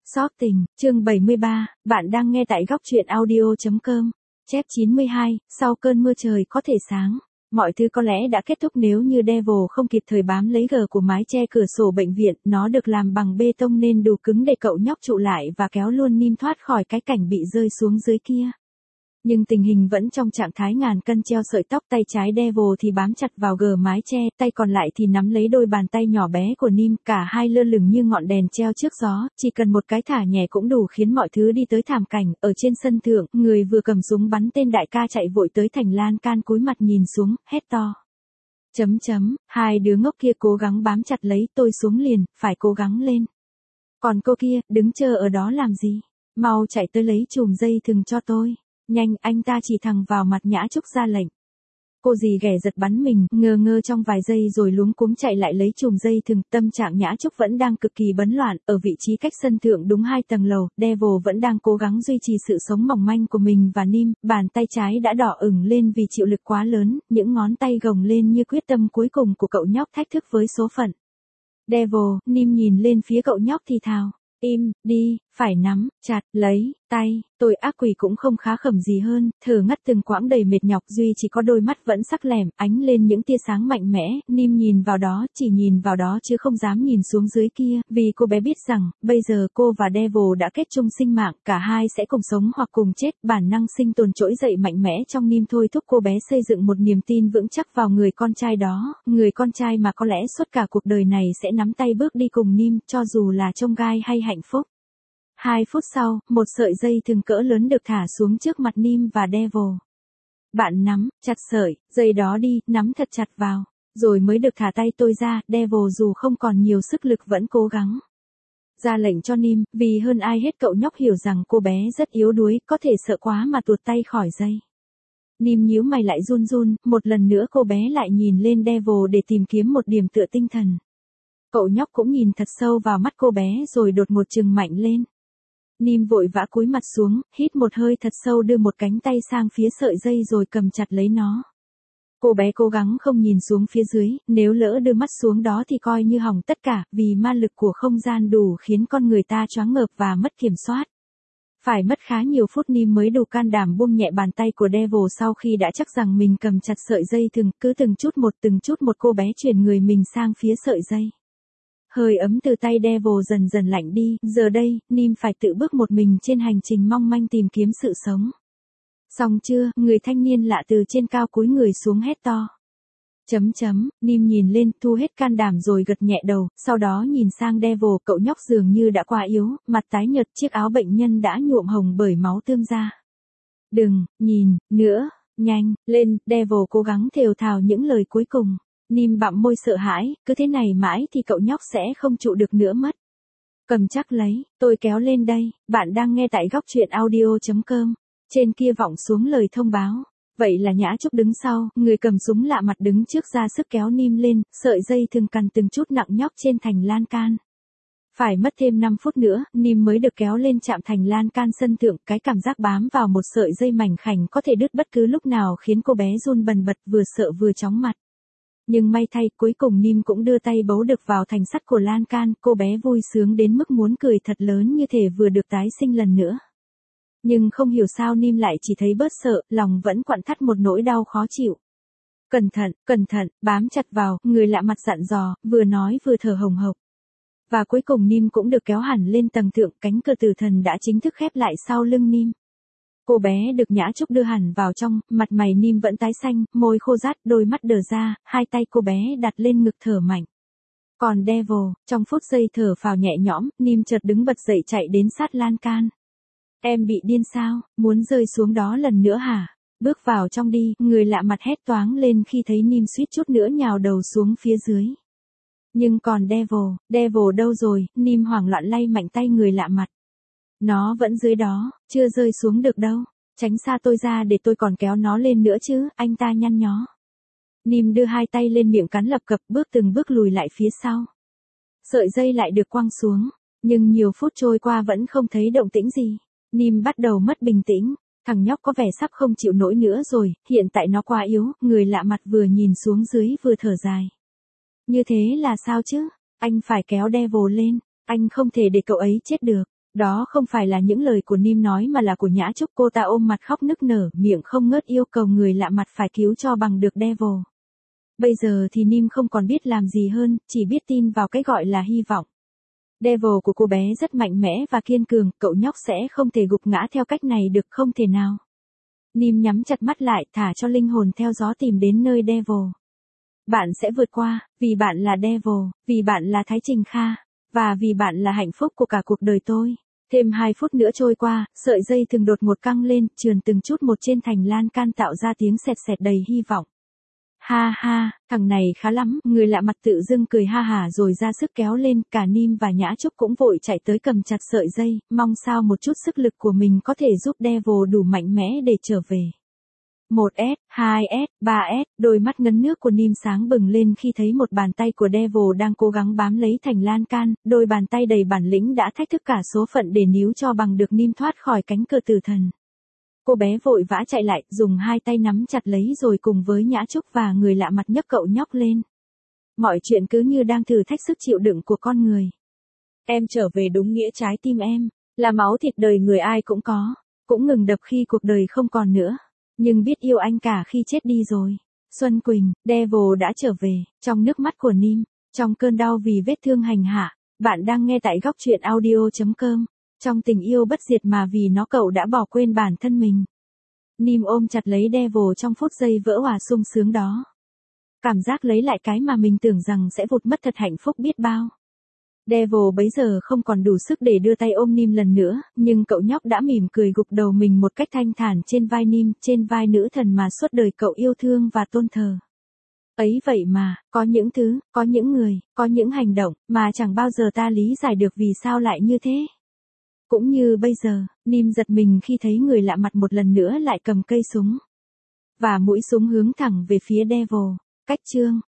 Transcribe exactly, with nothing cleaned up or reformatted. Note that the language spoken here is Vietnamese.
Xót tình, chương bảy mươi ba, bạn đang nghe tại góc truyện audio chấm com. Chép chín mươi hai, sau cơn mưa trời có thể sáng. Mọi thứ có lẽ đã kết thúc nếu như Devil không kịp thời bám lấy gờ của mái che cửa sổ bệnh viện, nó được làm bằng bê tông nên đủ cứng để cậu nhóc trụ lại và kéo luôn Nim thoát khỏi cái cảnh bị rơi xuống dưới kia. Nhưng tình hình vẫn trong trạng thái ngàn cân treo sợi tóc, tay trái Devil thì bám chặt vào gờ mái che, tay còn lại thì nắm lấy đôi bàn tay nhỏ bé của Nim, cả hai lơ lửng như ngọn đèn treo trước gió, chỉ cần một cái thả nhẹ cũng đủ khiến mọi thứ đi tới thảm cảnh. Ở trên sân thượng, người vừa cầm súng bắn tên đại ca chạy vội tới thành lan can cúi mặt nhìn xuống, hét to. Chấm chấm, hai đứa ngốc kia cố gắng bám chặt lấy, tôi xuống liền, phải cố gắng lên. Còn cô kia, đứng chờ ở đó làm gì? Mau chạy tới lấy chùm dây thừng cho tôi. Nhanh, anh ta chỉ thẳng vào mặt Nhã Trúc ra lệnh. Cô dì ghẻ giật bắn mình, ngơ ngơ trong vài giây rồi luống cuống chạy lại lấy chùm dây thừng. Tâm trạng Nhã Trúc vẫn đang cực kỳ bấn loạn, ở vị trí cách sân thượng đúng hai tầng lầu, Devil vẫn đang cố gắng duy trì sự sống mỏng manh của mình và Nim, bàn tay trái đã đỏ ửng lên vì chịu lực quá lớn, những ngón tay gồng lên như quyết tâm cuối cùng của cậu nhóc thách thức với số phận. Devil, Nim nhìn lên phía cậu nhóc thì thào. Im, đi, phải nắm, chặt, lấy, tay, tôi ác quỷ cũng không khá khẩm gì hơn, thở ngắt từng quãng đầy mệt nhọc duy chỉ có đôi mắt vẫn sắc lẻm, ánh lên những tia sáng mạnh mẽ, Nim nhìn vào đó, chỉ nhìn vào đó chứ không dám nhìn xuống dưới kia, vì cô bé biết rằng, bây giờ cô và Devil đã kết chung sinh mạng, cả hai sẽ cùng sống hoặc cùng chết, bản năng sinh tồn trỗi dậy mạnh mẽ trong Nim thôi thúc cô bé xây dựng một niềm tin vững chắc vào người con trai đó, người con trai mà có lẽ suốt cả cuộc đời này sẽ nắm tay bước đi cùng Nim, cho dù là chông gai hay hạnh phúc. Hai phút sau, một sợi dây thừng cỡ lớn được thả xuống trước mặt Nim và Devil. Bạn nắm chặt sợi dây đó đi, nắm thật chặt vào, rồi mới được thả tay tôi ra. Devil dù không còn nhiều sức lực vẫn cố gắng ra lệnh cho Nim, vì hơn ai hết cậu nhóc hiểu rằng cô bé rất yếu đuối, có thể sợ quá mà tuột tay khỏi dây. Nim nhíu mày lại run run, một lần nữa cô bé lại nhìn lên Devil để tìm kiếm một điểm tựa tinh thần. Cậu nhóc cũng nhìn thật sâu vào mắt cô bé rồi đột ngột trừng mạnh lên. Nim vội vã cúi mặt xuống, hít một hơi thật sâu, đưa một cánh tay sang phía sợi dây rồi cầm chặt lấy nó. Cô bé cố gắng không nhìn xuống phía dưới, nếu lỡ đưa mắt xuống đó thì coi như hỏng tất cả, vì ma lực của không gian đủ khiến con người ta choáng ngợp và mất kiểm soát. Phải mất khá nhiều phút Nim mới đủ can đảm buông nhẹ bàn tay của Devil sau khi đã chắc rằng mình cầm chặt sợi dây thừng, cứ từng chút một từng chút một cô bé chuyển người mình sang phía sợi dây. Hơi ấm từ tay Devil dần dần lạnh đi, giờ đây, Nim phải tự bước một mình trên hành trình mong manh tìm kiếm sự sống. Xong chưa, người thanh niên lạ từ trên cao cúi người xuống hét to. Chấm chấm, Nim nhìn lên, thu hết can đảm rồi gật nhẹ đầu, sau đó nhìn sang Devil, cậu nhóc dường như đã quá yếu, mặt tái nhợt, chiếc áo bệnh nhân đã nhuộm hồng bởi máu tươm ra. Đừng, nhìn, nữa, nhanh, lên, Devil cố gắng thều thào những lời cuối cùng. Nim bặm môi sợ hãi, cứ thế này mãi thì cậu nhóc sẽ không trụ được nữa mất. Cầm chắc lấy, tôi kéo lên đây, bạn đang nghe tại góc truyện audio chấm com. Trên kia vọng xuống lời thông báo. Vậy là Nhã Trúc đứng sau, người cầm súng lạ mặt đứng trước ra sức kéo Nim lên, sợi dây thừng cằn từng chút nặng nhóc trên thành lan can. Phải mất thêm năm phút nữa, Nim mới được kéo lên chạm thành lan can sân thượng, cái cảm giác bám vào một sợi dây mảnh khảnh có thể đứt bất cứ lúc nào khiến cô bé run bần bật, vừa sợ vừa chóng mặt. Nhưng may thay, cuối cùng Nim cũng đưa tay bấu được vào thành sắt của lan can, cô bé vui sướng đến mức muốn cười thật lớn như thể vừa được tái sinh lần nữa. Nhưng không hiểu sao Nim lại chỉ thấy bớt sợ, lòng vẫn quặn thắt một nỗi đau khó chịu. Cẩn thận, cẩn thận, bám chặt vào, người lạ mặt dặn dò, vừa nói vừa thở hồng hộc. Và cuối cùng Nim cũng được kéo hẳn lên tầng thượng, cánh cửa tử thần đã chính thức khép lại sau lưng Nim. Cô bé được Nhã Trúc đưa hẳn vào trong, mặt mày Nim vẫn tái xanh, môi khô rát, đôi mắt đờ ra, hai tay cô bé đặt lên ngực thở mạnh. Còn Devil, trong phút giây thở phào nhẹ nhõm, Nim chợt đứng bật dậy chạy đến sát lan can. Em bị điên sao, muốn rơi xuống đó lần nữa hả? Bước vào trong đi, người lạ mặt hét toáng lên khi thấy Nim suýt chút nữa nhào đầu xuống phía dưới. Nhưng còn Devil, Devil đâu rồi? Nim hoảng loạn lay mạnh tay người lạ mặt. Nó vẫn dưới đó, chưa rơi xuống được đâu. Tránh xa tôi ra để tôi còn kéo nó lên nữa chứ, anh ta nhăn nhó. Nim đưa hai tay lên miệng cắn lập cập, bước từng bước lùi lại phía sau. Sợi dây lại được quăng xuống, nhưng nhiều phút trôi qua vẫn không thấy động tĩnh gì. Nim bắt đầu mất bình tĩnh, thằng nhóc có vẻ sắp không chịu nổi nữa rồi, hiện tại nó quá yếu, người lạ mặt vừa nhìn xuống dưới vừa thở dài. Như thế là sao chứ, anh phải kéo Devil lên, anh không thể để cậu ấy chết được. Đó không phải là những lời của Nim nói mà là của Nhã Trúc. Cô ta ôm mặt khóc nức nở, miệng không ngớt yêu cầu người lạ mặt phải cứu cho bằng được Devil. Bây giờ thì Nim không còn biết làm gì hơn, chỉ biết tin vào cái gọi là hy vọng. Devil của cô bé rất mạnh mẽ và kiên cường, cậu nhóc sẽ không thể gục ngã theo cách này được, không thể nào. Nim nhắm chặt mắt lại, thả cho linh hồn theo gió tìm đến nơi Devil. Bạn sẽ vượt qua, vì bạn là Devil, vì bạn là Thái Trình Kha, và vì bạn là hạnh phúc của cả cuộc đời tôi. Thêm hai phút nữa trôi qua, sợi dây thừng đột ngột căng lên, trườn từng chút một trên thành lan can tạo ra tiếng sẹt sẹt đầy hy vọng. Ha ha, thằng này khá lắm, người lạ mặt tự dưng cười ha hả rồi ra sức kéo lên, cả Nim và Nhã Trúc cũng vội chạy tới cầm chặt sợi dây, mong sao một chút sức lực của mình có thể giúp Devil đủ mạnh mẽ để trở về. một S, hai S, ba S, đôi mắt ngấn nước của Nim sáng bừng lên khi thấy một bàn tay của Devil đang cố gắng bám lấy thành lan can, đôi bàn tay đầy bản lĩnh đã thách thức cả số phận để níu cho bằng được Nim thoát khỏi cánh cửa tử thần. Cô bé vội vã chạy lại, dùng hai tay nắm chặt lấy rồi cùng với Nhã Trúc và người lạ mặt nhấc cậu nhóc lên. Mọi chuyện cứ như đang thử thách sức chịu đựng của con người. Em trở về đúng nghĩa trái tim em, là máu thịt đời người ai cũng có, cũng ngừng đập khi cuộc đời không còn nữa. Nhưng biết yêu anh cả khi chết đi rồi. Xuân Quỳnh, Devil đã trở về, trong nước mắt của Nim, trong cơn đau vì vết thương hành hạ. Bạn đang nghe tại góc truyện audio chấm com. Trong tình yêu bất diệt mà vì nó cậu đã bỏ quên bản thân mình. Nim ôm chặt lấy Devil trong phút giây vỡ hòa sung sướng đó. Cảm giác lấy lại cái mà mình tưởng rằng sẽ vụt mất thật hạnh phúc biết bao. Devil bấy giờ không còn đủ sức để đưa tay ôm Nim lần nữa, nhưng cậu nhóc đã mỉm cười gục đầu mình một cách thanh thản trên vai Nim, trên vai nữ thần mà suốt đời cậu yêu thương và tôn thờ. Ấy vậy mà, có những thứ, có những người, có những hành động, mà chẳng bao giờ ta lý giải được vì sao lại như thế. Cũng như bây giờ, Nim giật mình khi thấy người lạ mặt một lần nữa lại cầm cây súng. Và mũi súng hướng thẳng về phía Devil. Cách chương